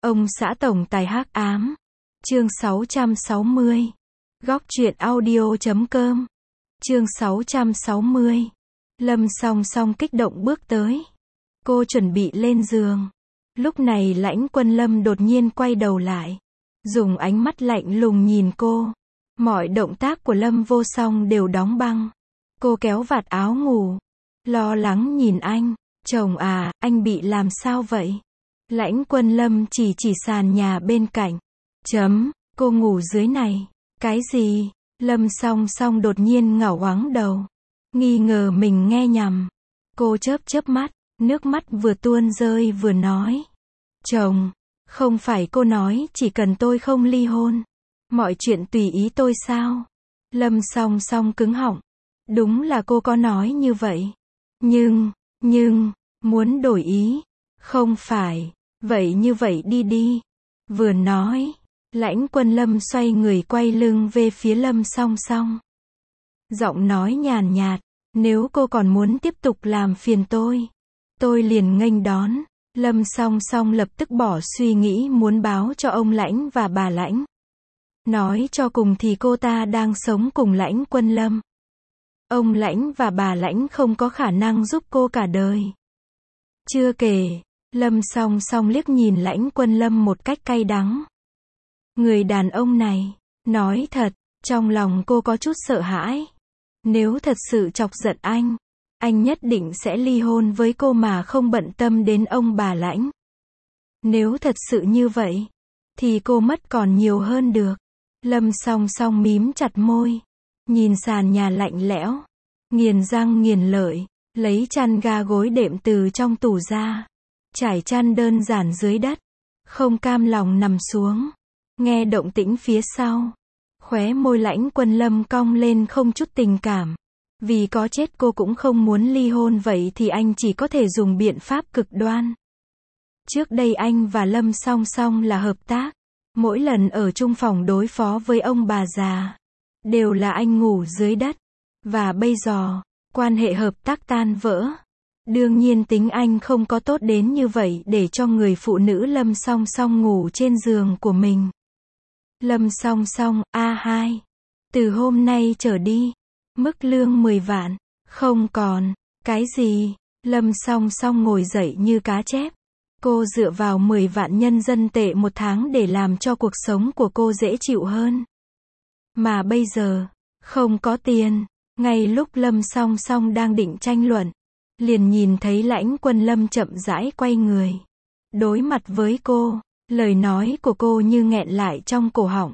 Ông xã tổng tài hắc ám. Chương 660. Góc truyện audio.com. Chương 660. Lâm Song Song kích động bước tới. Cô chuẩn bị lên giường. Lúc này Lãnh Quân Lâm đột nhiên quay đầu lại, dùng ánh mắt lạnh lùng nhìn cô. Mọi động tác của Lâm Vô Song đều đóng băng. Cô kéo vạt áo ngủ, lo lắng nhìn anh. Chồng à, anh bị làm sao vậy? Lãnh Quân Lâm chỉ sàn nhà bên cạnh. Cô ngủ dưới này. Cái gì? Lâm Song Song đột nhiên ngẩng ngoáng đầu, nghi ngờ mình nghe nhầm. Cô chớp mắt, nước mắt vừa tuôn rơi vừa nói. Chồng, không phải cô nói chỉ cần tôi không ly hôn, mọi chuyện tùy ý tôi sao? Lâm Song Song cứng họng. Đúng là cô có nói như vậy. Nhưng, muốn đổi ý. Không phải. Vậy như vậy đi. Vừa nói, Lãnh Quân Lâm xoay người quay lưng về phía Lâm Song Song. Giọng nói nhàn nhạt, nếu cô còn muốn tiếp tục làm phiền tôi liền nghênh đón. Lâm Song Song lập tức bỏ suy nghĩ muốn báo cho ông Lãnh và bà Lãnh. Nói cho cùng thì cô ta đang sống cùng Lãnh Quân Lâm. Ông Lãnh và bà Lãnh không có khả năng giúp cô cả đời. Chưa kể, Lâm Song Song liếc nhìn Lãnh Quân Lâm một cách cay đắng. Người đàn ông này, nói thật, trong lòng cô có chút sợ hãi. Nếu thật sự chọc giận anh nhất định sẽ ly hôn với cô mà không bận tâm đến ông bà Lãnh. Nếu thật sự như vậy, thì cô mất còn nhiều hơn được. Lâm Song Song mím chặt môi, nhìn sàn nhà lạnh lẽo, nghiền răng nghiền lợi, lấy chăn ga gối đệm từ trong tủ ra, trải chăn đơn giản dưới đất, không cam lòng nằm xuống. Nghe động tĩnh phía sau, khóe môi Lãnh Quân Lâm cong lên không chút tình cảm. Vì có chết cô cũng không muốn ly hôn, vậy thì anh chỉ có thể dùng biện pháp cực đoan. Trước đây anh và Lâm Song Song là hợp tác. Mỗi lần ở chung phòng đối phó với ông bà già, đều là anh ngủ dưới đất. Và bây giờ, quan hệ hợp tác tan vỡ. Đương nhiên tính anh không có tốt đến như vậy để cho người phụ nữ Lâm Song Song ngủ trên giường của mình. Lâm Song Song, A2. Từ hôm nay trở đi, mức lương 10 vạn. Không còn. Cái gì? Lâm Song Song ngồi dậy như cá chép. Cô dựa vào 10 vạn nhân dân tệ một tháng để làm cho cuộc sống của cô dễ chịu hơn. Mà bây giờ, không có tiền. Ngay lúc Lâm Song Song đang định tranh luận, liền nhìn thấy Lãnh Quân Lâm chậm rãi quay người, đối mặt với cô. Lời nói của cô như nghẹn lại trong cổ họng.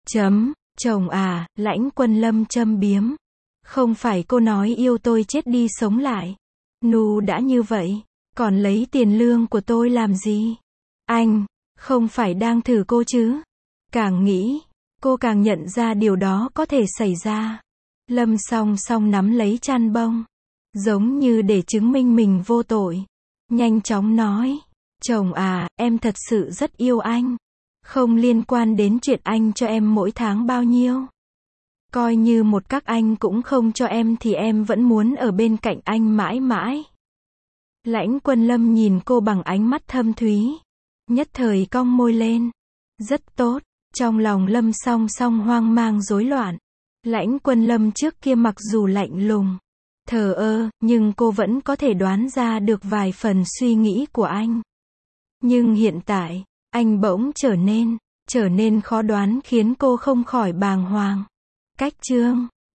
Chồng à, Lãnh Quân Lâm châm biếm. Không phải cô nói yêu tôi chết đi sống lại. Đã như vậy, còn lấy tiền lương của tôi làm gì? Anh, không phải đang thử cô chứ? Càng nghĩ, cô càng nhận ra điều đó có thể xảy ra. Lâm Song Song nắm lấy chăn bông, giống như để chứng minh mình vô tội. Nhanh chóng nói. Chồng à, em thật sự rất yêu anh. Không liên quan đến chuyện anh cho em mỗi tháng bao nhiêu. Coi như một các anh cũng không cho em thì em vẫn muốn ở bên cạnh anh mãi mãi. Lãnh Quân Lâm nhìn cô bằng ánh mắt thâm thúy, nhất thời cong môi lên. Rất tốt. Trong lòng Lâm Song Song hoang mang rối loạn. Lãnh Quân Lâm trước kia mặc dù lạnh lùng, thờ ơ, nhưng cô vẫn có thể đoán ra được vài phần suy nghĩ của anh. Nhưng hiện tại, anh bỗng trở nên khó đoán khiến cô không khỏi bàng hoàng. Cách chương